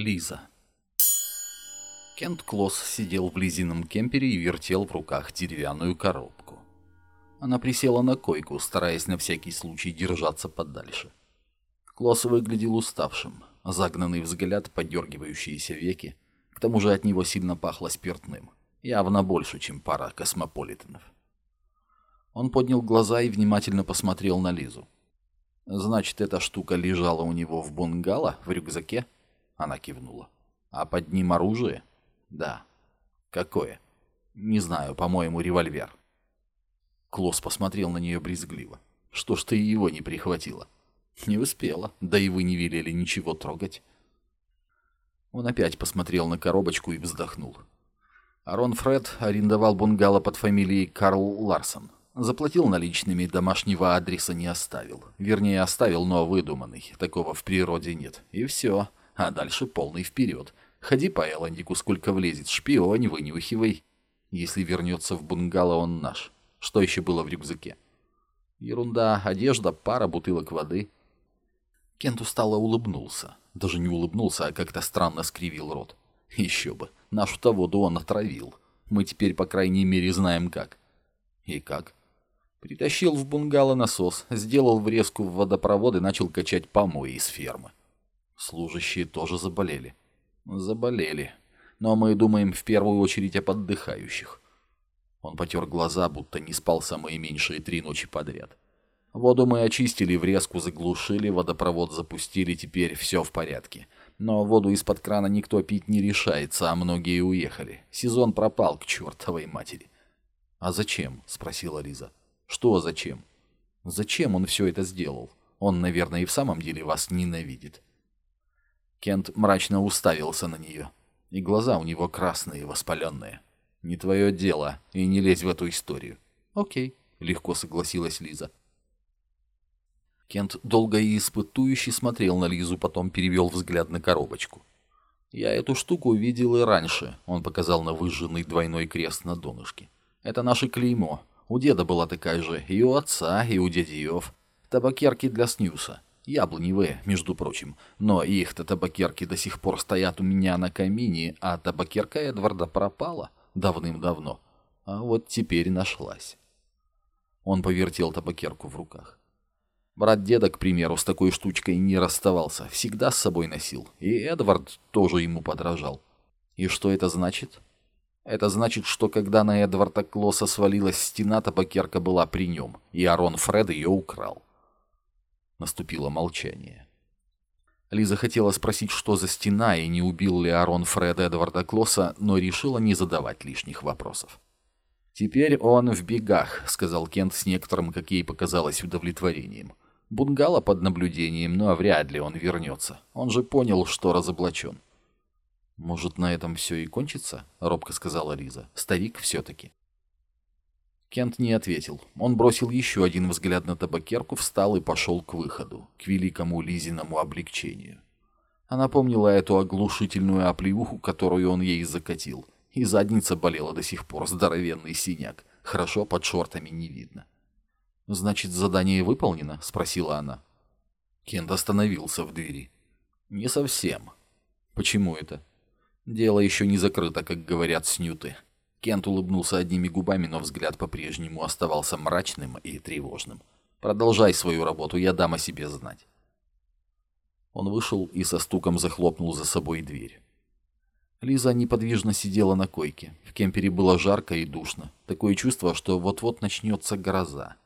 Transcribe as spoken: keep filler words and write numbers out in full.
Лиза. Кент Клосс сидел в Лизином кемпере и вертел в руках деревянную коробку. Она присела на койку, стараясь на всякий случай держаться подальше. Клосс выглядел уставшим, загнанный взгляд, подергивающиеся веки. К тому же от него сильно пахло спиртным, явно больше, чем пара космополитенов. Он поднял глаза и внимательно посмотрел на Лизу. «Значит, эта штука лежала у него в бунгало, в рюкзаке?» Она кивнула. «А под ним оружие?» «Да». «Какое?» «Не знаю, по-моему, револьвер». Клосс посмотрел на нее брезгливо. «Что ж ты его не прихватила?» «Не успела, да и вы не велели ничего трогать». Он опять посмотрел на коробочку и вздохнул. Арон Фред арендовал бунгало под фамилией Карл Ларсон. Заплатил наличными, домашнего адреса не оставил. Вернее, оставил, но выдуманный. Такого в природе нет. И все. А дальше полный вперед. Ходи по Эландику, сколько влезет. Шпионь, вынюхивай. Если вернется в бунгало, он наш. Что еще было в рюкзаке? Ерунда, одежда, пара бутылок воды. Кент устало улыбнулся. Даже не улыбнулся, а как-то странно скривил рот. Еще бы. Нашу-то воду он отравил. Мы теперь, по крайней мере, знаем как. И как? Притащил в бунгало насос, сделал врезку в водопровод и начал качать помои из фермы. Служащие тоже заболели. Заболели. Но мы думаем в первую очередь об отдыхающих. Он потер глаза, будто не спал самые меньшие три ночи подряд. Воду мы очистили, врезку заглушили, водопровод запустили, теперь все в порядке. Но воду из-под крана никто пить не решается, а многие уехали. Сезон пропал к чертовой матери. «А зачем?» — спросила Лиза. «Что зачем?» «Зачем он все это сделал? Он, наверное, и в самом деле вас ненавидит». Кент мрачно уставился на нее, и глаза у него красные, воспаленные. «Не твое дело, и не лезь в эту историю». «Окей», — легко согласилась Лиза. Кент долго и испытующе смотрел на Лизу, потом перевел взгляд на коробочку. «Я эту штуку видел и раньше», — он показал на выжженный двойной крест на донышке. «Это наше клеймо. У деда была такая же, и у отца, и у дядьев. Табакерки для снюса. Яблоневые, между прочим. Но их-то табакерки до сих пор стоят у меня на камине, а табакерка Эдварда пропала давным-давно. А вот теперь нашлась». Он повертел табакерку в руках. Брат деда, к примеру, с такой штучкой не расставался, всегда с собой носил, и Эдвард тоже ему подражал. И что это значит? Это значит, что когда на Эдварда Клосса свалилась стена, табакерка была при нем, и Арон Фред ее украл. Наступило молчание. Лиза хотела спросить, что за стена, и не убил ли Арон Фред Эдварда Клосса, но решила не задавать лишних вопросов. «Теперь он в бегах», — сказал Кент с некоторым, как ей показалось, удовлетворением. «Бунгало под наблюдением, но вряд ли он вернется. Он же понял, что разоблачен». «Может, на этом все и кончится?» — робко сказала Лиза. «Старик все-таки». Кент не ответил. Он бросил еще один взгляд на табакерку, встал и пошел к выходу, к великому Лизиному облегчению. Она помнила эту оглушительную оплеуху, которую он ей закатил. И задница болела до сих пор, здоровенный синяк. Хорошо, под шортами не видно. «Значит, задание выполнено?» — спросила она. Кент остановился в двери. «Не совсем». «Почему это?» «Дело еще не закрыто, как говорят снюты». Кент улыбнулся одними губами, но взгляд по-прежнему оставался мрачным и тревожным. «Продолжай свою работу, я дам о себе знать». Он вышел и со стуком захлопнул за собой дверь. Лиза неподвижно сидела на койке. В кемпере было жарко и душно. Такое чувство, что вот-вот начнется гроза.